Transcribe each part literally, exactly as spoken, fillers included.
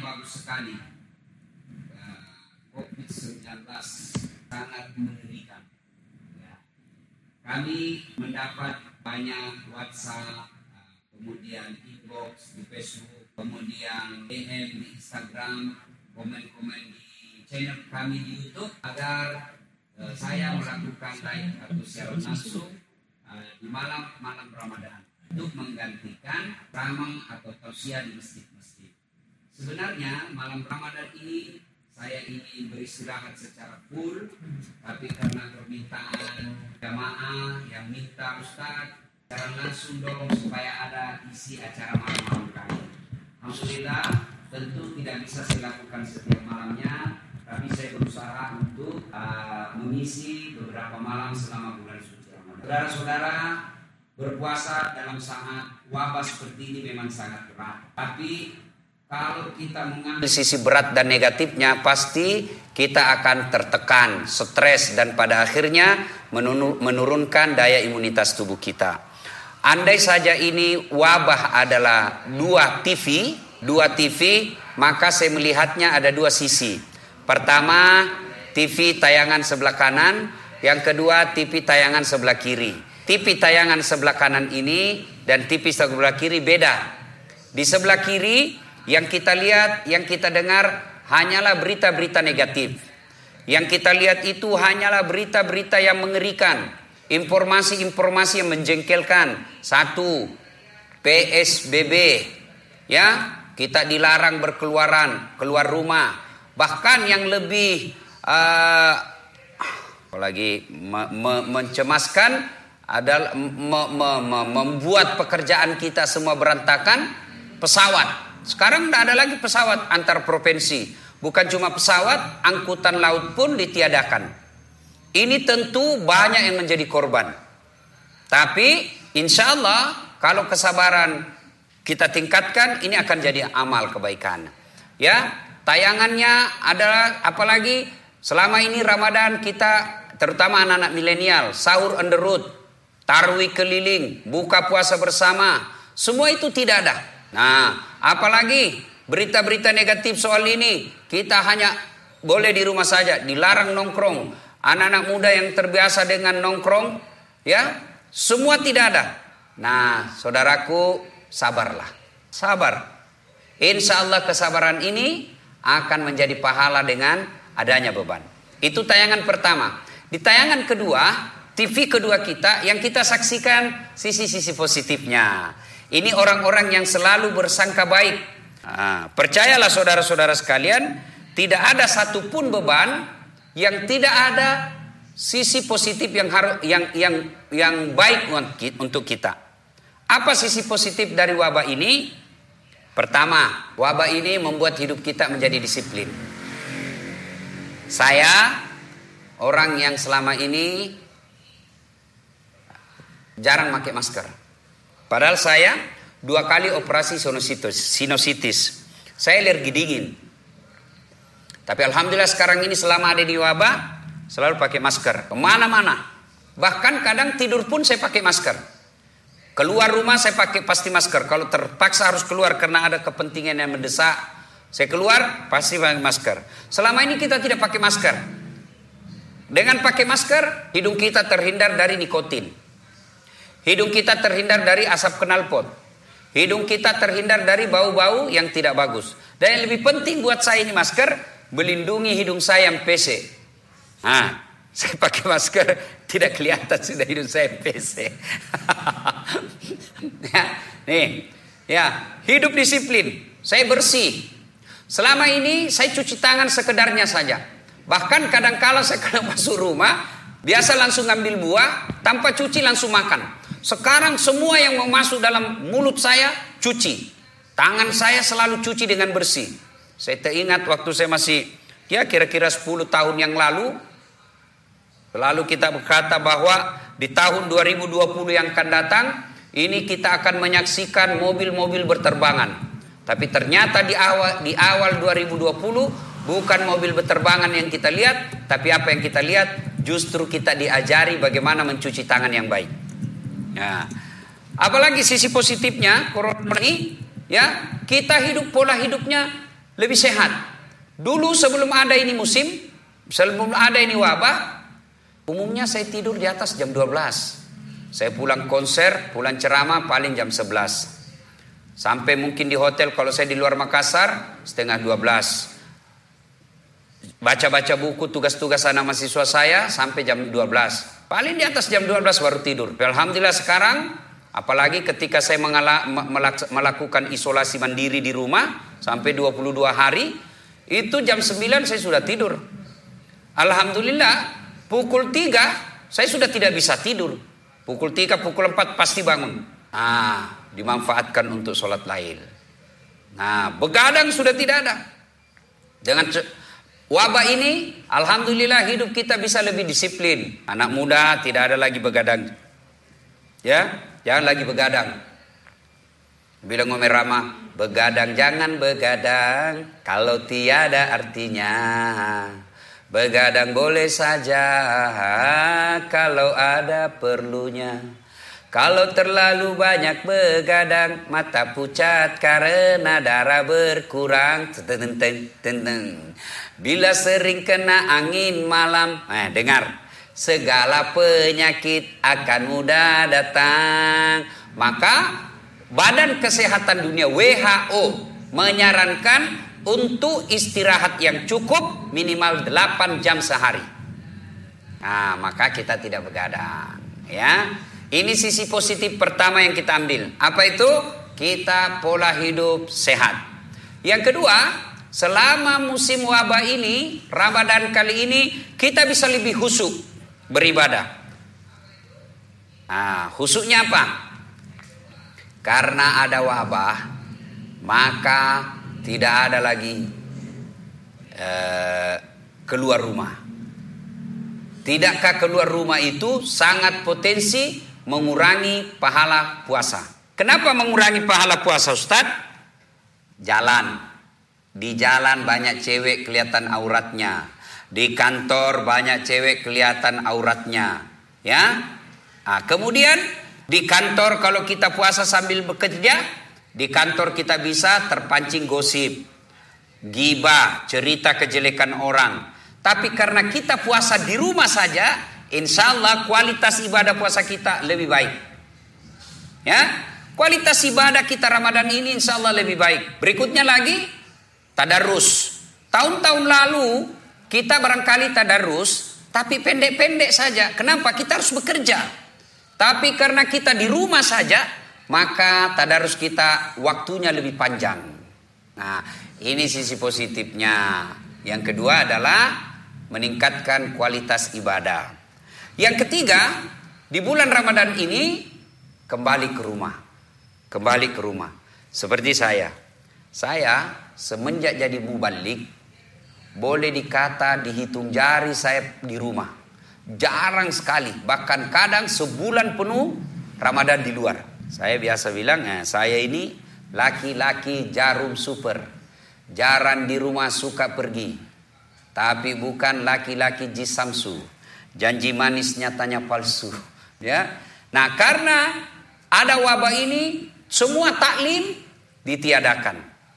bagus sekali. uh, covid sembilan belas sangat mengerikan. Ya. Kami mendapat banyak WhatsApp, uh, kemudian inbox di Facebook, kemudian D M di Instagram, komen-komen di channel kami di YouTube agar uh, saya melakukan live atau siaran langsung uh, di malam-malam Ramadan untuk menggantikan ramang atau tausiah di masjid-masjid. Sebenarnya malam Ramadan ini saya ingin beristirahat secara full, tapi karena permintaan jamaah yang minta Ustaz secara langsung dong supaya ada isi acara malam-malam kami. Alhamdulillah, tentu tidak bisa saya lakukan setiap malamnya, tapi saya berusaha untuk uh, mengisi beberapa malam selama bulan suci Ramadan. Saudara-saudara, berpuasa dalam saat wabah seperti ini memang sangat berat. Tapi kalau kita mengambil sisi berat dan negatifnya, pasti kita akan tertekan, stres, dan pada akhirnya menurunkan daya imunitas tubuh kita. Andai saja ini wabah adalah dua T V, dua T V, maka saya melihatnya ada dua sisi. Pertama, T V tayangan sebelah kanan, yang kedua T V tayangan sebelah kiri. T V tayangan sebelah kanan ini dan T V sebelah kiri beda. Di sebelah kiri yang kita lihat, yang kita dengar hanyalah berita-berita negatif. Yang kita lihat itu hanyalah berita-berita yang mengerikan, informasi-informasi yang menjengkelkan. Satu, P S B B, ya, kita dilarang berkeluaran, keluar rumah. Bahkan yang lebih uh, apalagi me, me, mencemaskan adalah me, me, me, membuat pekerjaan kita semua berantakan. Pesawat, sekarang tidak ada lagi pesawat antar provinsi. Bukan cuma pesawat, angkutan laut pun ditiadakan. Ini tentu banyak yang menjadi korban. Tapi insya Allah kalau kesabaran kita tingkatkan, ini akan jadi amal kebaikan. Ya, tayangannya adalah apalagi selama ini Ramadan kita, terutama anak-anak milenial, sahur on the road, tarawih keliling, buka puasa bersama, semua itu tidak ada. Nah, apalagi berita-berita negatif soal ini, kita hanya boleh di rumah saja, dilarang nongkrong. Anak-anak muda yang terbiasa dengan nongkrong, ya, semua tidak ada. Nah, saudaraku, sabarlah, sabar. Insya Allah kesabaran ini akan menjadi pahala dengan adanya beban. Itu tayangan pertama. Di tayangan kedua, T V kedua kita, yang kita saksikan sisi-sisi positifnya. Ini orang-orang yang selalu bersangka baik. Nah, percayalah saudara-saudara sekalian, tidak ada satupun beban yang tidak ada sisi positif yang harus yang yang yang baik untuk kita. Apa sisi positif dari wabah ini? Pertama, wabah ini membuat hidup kita menjadi disiplin. Saya orang yang selama ini jarang pakai masker. Padahal saya dua kali operasi sinusitis, sinusitis. Saya alergi dingin. Tapi alhamdulillah sekarang ini selama ada di wabah selalu pakai masker kemana-mana. Bahkan kadang tidur pun saya pakai masker. Keluar rumah saya pakai pasti masker. Kalau terpaksa harus keluar karena ada kepentingan yang mendesak, saya keluar pasti pakai masker. Selama ini kita tidak pakai masker. Dengan pakai masker, hidung kita terhindar dari nikotin. Hidung kita terhindar dari asap knalpot. Hidung kita terhindar dari bau-bau yang tidak bagus. Dan yang lebih penting buat saya ini masker, melindungi hidung saya yang P C. Nah, saya pakai masker tidak kelihatan sudah hidung saya P C. Ya, nih, ya, hidup disiplin. Saya bersih. Selama ini saya cuci tangan sekedarnya saja. Bahkan kadang-kala saya kalau masuk rumah, biasa langsung ngambil buah, tanpa cuci langsung makan. Sekarang semua yang mau masuk dalam mulut saya, cuci. Tangan saya selalu cuci dengan bersih. Saya teringat waktu saya masih, ya kira-kira sepuluh tahun yang lalu, lalu kita berkata bahwa di tahun dua ribu dua puluh yang akan datang, ini kita akan menyaksikan mobil-mobil berterbangan. Tapi ternyata di awal, di awal dua ribu dua puluh, bukan mobil berterbangan yang kita lihat, tapi apa yang kita lihat, justru kita diajari bagaimana mencuci tangan yang baik. Ya. Apalagi sisi positifnya corona ini, ya, kita hidup pola hidupnya lebih sehat. Dulu sebelum ada ini musim, sebelum ada ini wabah, umumnya saya tidur di atas jam dua belas. Saya pulang konser, pulang ceramah paling jam sebelas. Sampai mungkin di hotel kalau saya di luar Makassar setengah dua belas. Baca-baca buku tugas-tugas anak mahasiswa saya sampai jam dua belas. Paling di atas jam dua belas baru tidur. Alhamdulillah sekarang, apalagi ketika saya mengala, melakukan isolasi mandiri di rumah sampai dua puluh dua hari, itu jam sembilan saya sudah tidur. Alhamdulillah pukul tiga saya sudah tidak bisa tidur. Pukul tiga, pukul empat pasti bangun. Ah, dimanfaatkan untuk sholat lail. Nah, begadang sudah tidak ada. Dengan wabah ini, alhamdulillah hidup kita bisa lebih disiplin. Anak muda tidak ada lagi begadang. Ya, jangan lagi begadang. Bilang Umi Rama, begadang jangan begadang kalau tiada artinya. Begadang boleh saja kalau ada perlunya. Kalau terlalu banyak begadang, mata pucat karena darah berkurang. Tenteng. Bila sering kena angin malam, eh, dengar, segala penyakit akan mudah datang. Maka Badan Kesehatan Dunia W H O menyarankan untuk istirahat yang cukup minimal delapan jam sehari. Nah, maka kita tidak begadang, ya. Ini sisi positif pertama yang kita ambil. Apa itu? Kita pola hidup sehat. Yang kedua, selama musim wabah ini, Ramadan kali ini, kita bisa lebih khusyuk beribadah. Nah, khusyuknya apa? Karena ada wabah, maka tidak ada lagi uh, keluar rumah. Tidakkah keluar rumah itu sangat potensi mengurangi pahala puasa? Kenapa mengurangi pahala puasa, Ustaz? Jalan. Di jalan banyak cewek kelihatan auratnya. Di kantor banyak cewek kelihatan auratnya. Ya. Nah, kemudian di kantor kalau kita puasa sambil bekerja, di kantor kita bisa terpancing gosip, gibah, cerita kejelekan orang. Tapi karena kita puasa di rumah saja, insya Allah kualitas ibadah puasa kita lebih baik. Ya, kualitas ibadah kita Ramadan ini insya Allah lebih baik. Berikutnya lagi, tadarus. Tahun-tahun lalu kita barangkali tadarus, tapi pendek-pendek saja. Kenapa? Kita harus bekerja. Tapi karena kita di rumah saja, maka tadarus kita waktunya lebih panjang. Nah, ini sisi positifnya. Yang kedua adalah meningkatkan kualitas ibadah. Yang ketiga, di bulan Ramadan ini kembali ke rumah. Kembali ke rumah. Seperti saya. Saya semenjak jadi mubalik, boleh dikata dihitung jari saya di rumah. Jarang sekali, bahkan kadang sebulan penuh Ramadan di luar. Saya biasa bilang, eh, saya ini laki-laki jarum super. Jarang di rumah, suka pergi. Tapi bukan laki-laki jisamsu. Janji manis nyatanya palsu. Ya. Nah, karena ada wabah ini, semua taklim ditiadakan.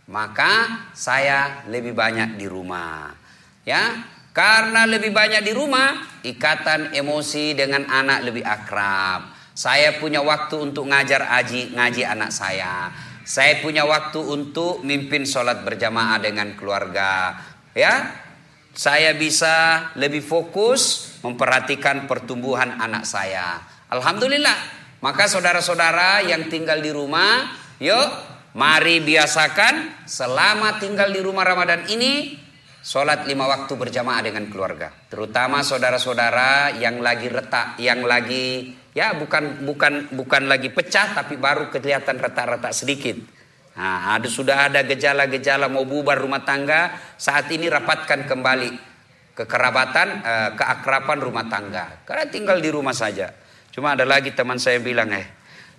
Maka saya lebih banyak di rumah. Ya. Karena lebih banyak di rumah, ikatan emosi dengan anak lebih akrab. Saya punya waktu untuk ngajar aji, ngaji anak saya. Saya punya waktu untuk mimpin sholat berjamaah dengan keluarga. Ya, saya bisa lebih fokus memperhatikan pertumbuhan anak saya. Alhamdulillah. Maka saudara-saudara yang tinggal di rumah, yuk mari biasakan selama tinggal di rumah Ramadan ini, sholat lima waktu berjamaah dengan keluarga. Terutama saudara-saudara yang lagi retak, yang lagi ya bukan bukan bukan lagi pecah, tapi baru kelihatan retak-retak sedikit. Nah, ada sudah ada gejala-gejala mau bubar rumah tangga. Saat ini rapatkan kembali kekerabatan, eh, keakraban rumah tangga. Karena tinggal di rumah saja. Cuma ada lagi teman saya bilang, eh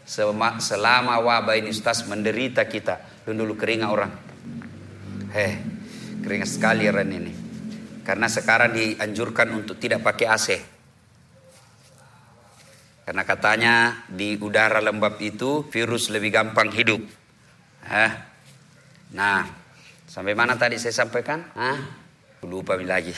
selama wabah ini Ustaz menderita kita. Dulu keringat orang. Heh. Keringat sekali Ren ini. Karena sekarang dianjurkan untuk tidak pakai A C. Karena katanya di udara lembab itu virus lebih gampang hidup. Nah, Sampai mana tadi saya sampaikan? Hah? Lupa lagi.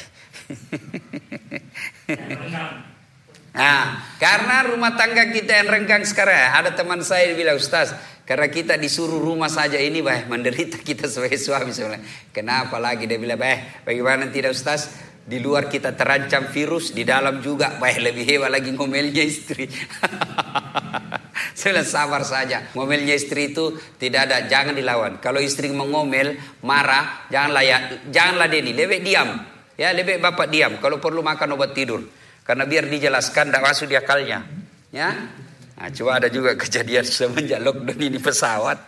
Nah, karena rumah tangga kita yang renggang sekarang, ada teman saya bilang, Ustaz, karena kita disuruh rumah saja ini, bah, menderita kita sebagai suami. Saya bilang, kenapa lagi? Dia bilang, bah, bagaimana tidak Ustaz? Di luar kita terancam virus, di dalam juga, bah, lebih hebat lagi ngomelnya istri. Saya bilang, sabar saja. Ngomelnya istri itu tidak ada, jangan dilawan. Kalau istri mengomel, marah, janganlah ya, janganlah Denny, lebih diam. Ya, lebih bapak diam. Kalau perlu makan obat tidur. Karena biar dijelaskan tidak masuk di akalnya, ya. Nah, cuma ada juga kejadian semenjak lockdown ini pesawat.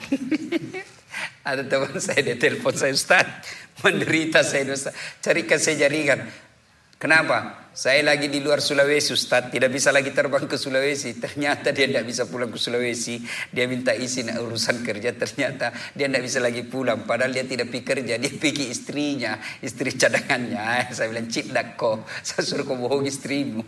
Ada teman saya dia telepon saya, Ustaz, menderita saya Ustaz. Carikan saya jaringan. Kenapa? Saya lagi di luar Sulawesi, Ustaz, tidak bisa lagi terbang ke Sulawesi. Ternyata dia tidak bisa pulang ke Sulawesi. Dia minta izin urusan kerja. Ternyata dia tidak bisa lagi pulang. Padahal dia tidak pergi kerja. Dia pergi istrinya, istri cadangannya. Saya bilang, cik dak kau, saya suruh kau bohong istrimu.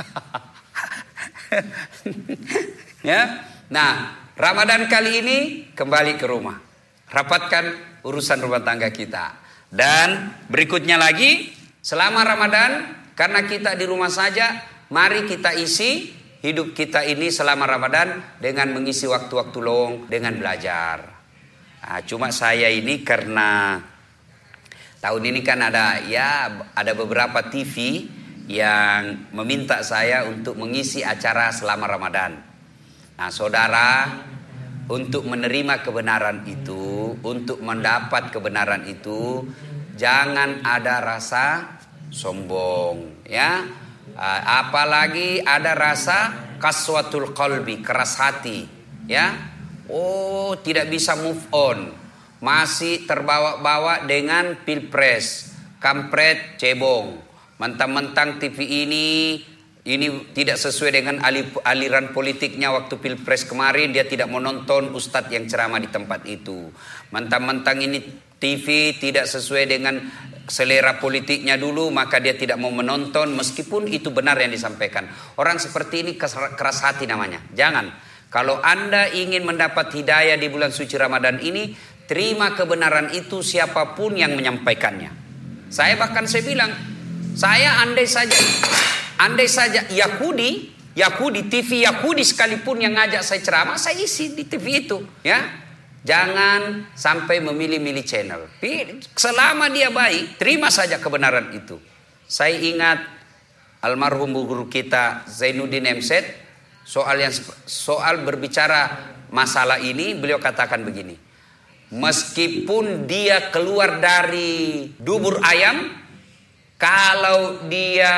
Ya. Nah, Ramadan kali ini kembali ke rumah. Rapatkan urusan rumah tangga kita. Dan berikutnya lagi, selama Ramadan, karena kita di rumah saja, mari kita isi hidup kita ini selama Ramadan dengan mengisi waktu-waktu luang dengan belajar. Nah, cuma saya ini karena tahun ini kan ada ya ada beberapa T V yang meminta saya untuk mengisi acara selama Ramadan. Nah, saudara, untuk menerima kebenaran itu, untuk mendapat kebenaran itu, jangan ada rasa sombong, ya. Apalagi ada rasa kaswatul qalbi, keras hati, ya. Oh, tidak bisa move on, masih terbawa-bawa dengan pilpres, kampret, cebong, mentang-mentang T V ini ini tidak sesuai dengan aliran politiknya waktu pilpres kemarin, dia tidak menonton ustadz yang ceramah di tempat itu. Mentang-mentang ini T V tidak sesuai dengan selera politiknya dulu, maka dia tidak mau menonton meskipun itu benar yang disampaikan. Orang seperti ini keras hati namanya. Jangan. Kalau Anda ingin mendapat hidayah di bulan suci Ramadan ini, terima kebenaran itu siapapun yang menyampaikannya. Saya bahkan saya bilang, saya andai saja andai saja Yahudi, Yahudi T V Yahudi sekalipun yang ngajak saya ceramah, saya isi di T V itu, ya. Jangan sampai memilih-milih channel. Selama dia baik, terima saja kebenaran itu. Saya ingat almarhum guru kita Zainuddin M Z, soal yang soal berbicara masalah ini, beliau katakan begini. Meskipun dia keluar dari dubur ayam, kalau dia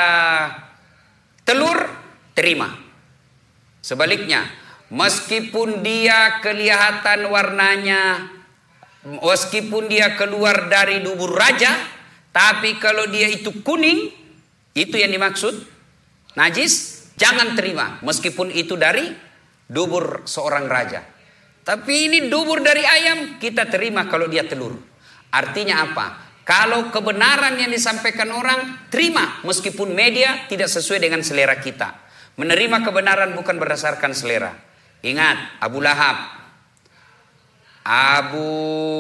telur, terima. Sebaliknya, meskipun dia kelihatan warnanya, meskipun dia keluar dari dubur raja, tapi kalau dia itu kuning, itu yang dimaksud najis, jangan terima. Meskipun itu dari dubur seorang raja. Tapi ini dubur dari ayam, kita terima kalau dia telur. Artinya apa? Kalau kebenaran yang disampaikan orang, terima meskipun media tidak sesuai dengan selera kita. Menerima kebenaran bukan berdasarkan selera. Ingat, Abu Lahab, Abu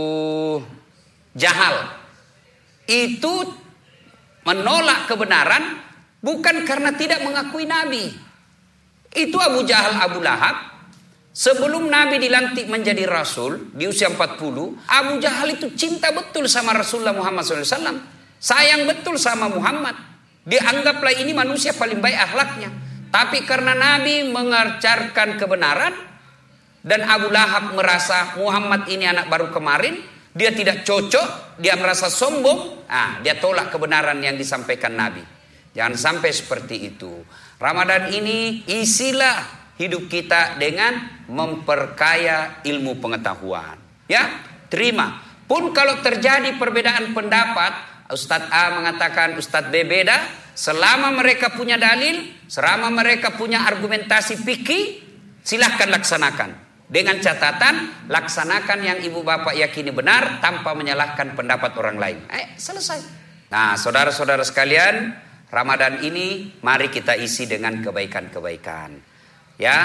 Jahal, itu menolak kebenaran bukan karena tidak mengakui Nabi. Itu Abu Jahal, Abu Lahab, sebelum Nabi dilantik menjadi Rasul di usia empat puluh, Abu Jahal itu cinta betul sama Rasulullah Muhammad shallallahu alaihi wasallam. Sayang betul sama Muhammad. Dianggaplah ini manusia paling baik akhlaknya. Tapi karena Nabi mengajarkan kebenaran dan Abu Lahab merasa Muhammad ini anak baru kemarin, dia tidak cocok, dia merasa sombong, ah, dia tolak kebenaran yang disampaikan Nabi. Jangan sampai seperti itu. Ramadan ini isilah hidup kita dengan memperkaya ilmu pengetahuan. Ya, terima. Pun kalau terjadi perbedaan pendapat, Ustadz A mengatakan Ustadz B beda, selama mereka punya dalil, selama mereka punya argumentasi fikih, silahkan laksanakan. Dengan catatan, laksanakan yang ibu bapak yakini benar tanpa menyalahkan pendapat orang lain. Eh, selesai. Nah, saudara-saudara sekalian, Ramadan ini mari kita isi dengan kebaikan-kebaikan. Ya,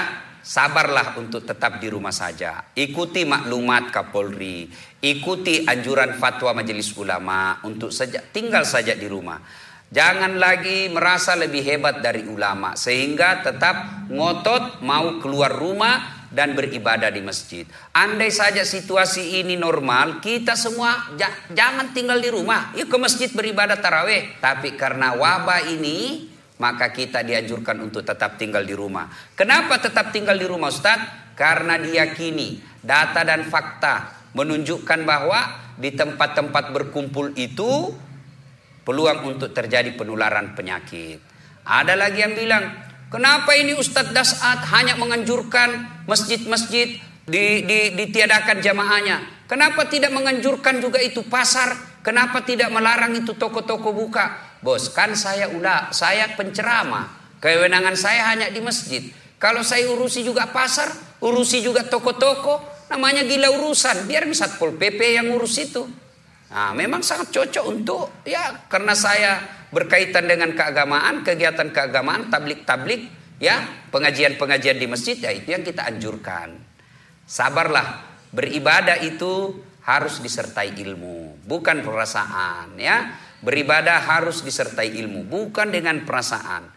sabarlah untuk tetap di rumah saja. Ikuti maklumat Kapolri, ikuti anjuran fatwa Majelis Ulama untuk saja tinggal saja di rumah. Jangan lagi merasa lebih hebat dari ulama sehingga tetap ngotot mau keluar rumah dan beribadah di masjid. Andai saja situasi ini normal, kita semua jangan tinggal di rumah, yuk ke masjid beribadah tarawih. Tapi karena wabah ini, maka kita dianjurkan untuk tetap tinggal di rumah. Kenapa tetap tinggal di rumah, Ustaz? Karena diyakini data dan fakta menunjukkan bahwa di tempat-tempat berkumpul itu peluang untuk terjadi penularan penyakit. Ada lagi yang bilang, kenapa ini Ustadz Das'ad hanya menganjurkan masjid-masjid di, di, ditiadakan jamaahnya? Kenapa tidak menganjurkan juga itu pasar? Kenapa tidak melarang itu toko-toko buka? Bos, kan saya udah, saya penceramah. Kewenangan saya hanya di masjid. Kalau saya urusi juga pasar, urusi juga toko-toko, namanya gila urusan. Biar Satpol P P yang urus itu. Nah, memang sangat cocok untuk, ya karena saya berkaitan dengan keagamaan, kegiatan keagamaan, tablik-tablik, ya pengajian-pengajian di masjid, ya itu yang kita anjurkan. Sabarlah, beribadah itu harus disertai ilmu, bukan perasaan, ya. Beribadah harus disertai ilmu, bukan dengan perasaan.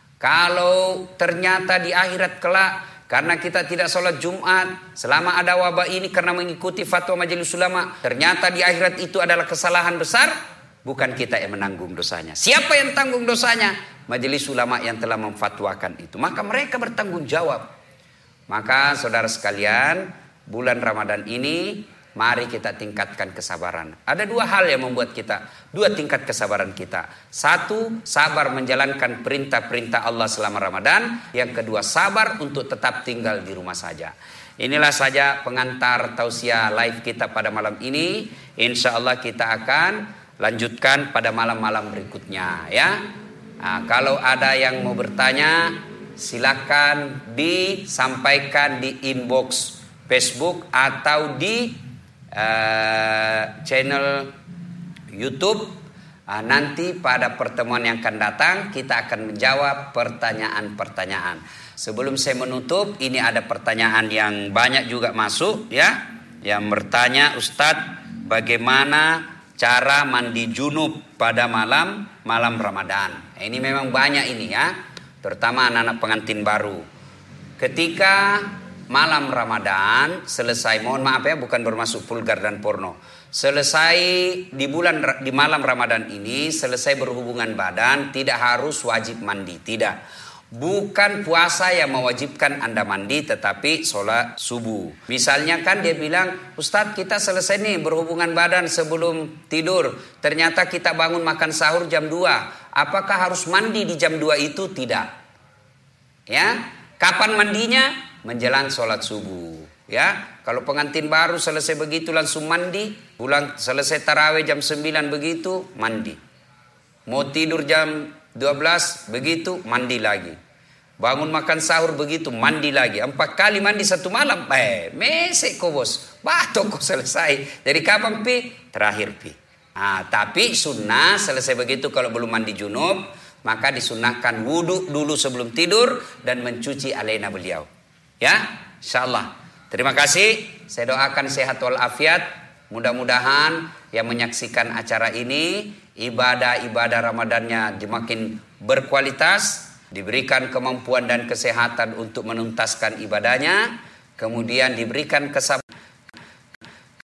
Kalau ternyata di akhirat kelak, karena kita tidak sholat Jumat selama ada wabah ini karena mengikuti fatwa Majelis Ulama, ternyata di akhirat itu adalah kesalahan besar, bukan kita yang menanggung dosanya. Siapa yang tanggung dosanya? Majelis Ulama yang telah memfatwakan itu. Maka mereka bertanggung jawab. Maka saudara sekalian, bulan Ramadan ini mari kita tingkatkan kesabaran. Ada dua hal yang membuat kita, dua tingkat kesabaran kita. Satu, sabar menjalankan perintah-perintah Allah selama Ramadan. Yang kedua, sabar untuk tetap tinggal di rumah saja. Inilah saja pengantar tausiah live kita pada malam ini. Insya Allah kita akan lanjutkan pada malam-malam berikutnya, ya. Nah, kalau ada yang mau bertanya, silakan disampaikan di inbox Facebook atau di Uh, channel YouTube. uh, Nanti pada pertemuan yang akan datang kita akan menjawab pertanyaan-pertanyaan. Sebelum saya menutup, ini ada pertanyaan yang banyak juga masuk, ya. Yang bertanya, Ustadz, bagaimana cara mandi junub pada malam malam Ramadan? Ini memang banyak ini, ya, terutama anak-anak pengantin baru. Ketika malam Ramadan selesai, mohon maaf ya, bukan bermaksud vulgar dan porno. Selesai di bulan di malam Ramadan ini, selesai berhubungan badan, tidak harus wajib mandi, tidak. Bukan puasa yang mewajibkan Anda mandi, tetapi sholat subuh. Misalnya kan dia bilang, Ustadz kita selesai nih berhubungan badan sebelum tidur, ternyata kita bangun makan sahur jam dua. Apakah harus mandi di jam dua itu? Tidak. Ya, kapan mandinya? Menjelang sholat subuh, ya. Kalau pengantin baru selesai begitu langsung mandi, pulang selesai tarawih jam sembilan begitu mandi. Mau tidur jam dua belas begitu mandi lagi. Bangun makan sahur begitu mandi lagi. Empat kali mandi satu malam. Eh, mesek kok bos. Batok kok selesai. Dari kapan pi? Terakhir pi. Nah, tapi sunnah selesai begitu kalau belum mandi junub, maka disunahkan wudhu dulu sebelum tidur dan mencuci alena beliau. Ya, insyaallah. Terima kasih. Saya doakan sehat walafiat. Mudah-mudahan yang menyaksikan acara ini ibadah-ibadah Ramadannya semakin berkualitas, diberikan kemampuan dan kesehatan untuk menuntaskan ibadahnya, kemudian diberikan kesabaran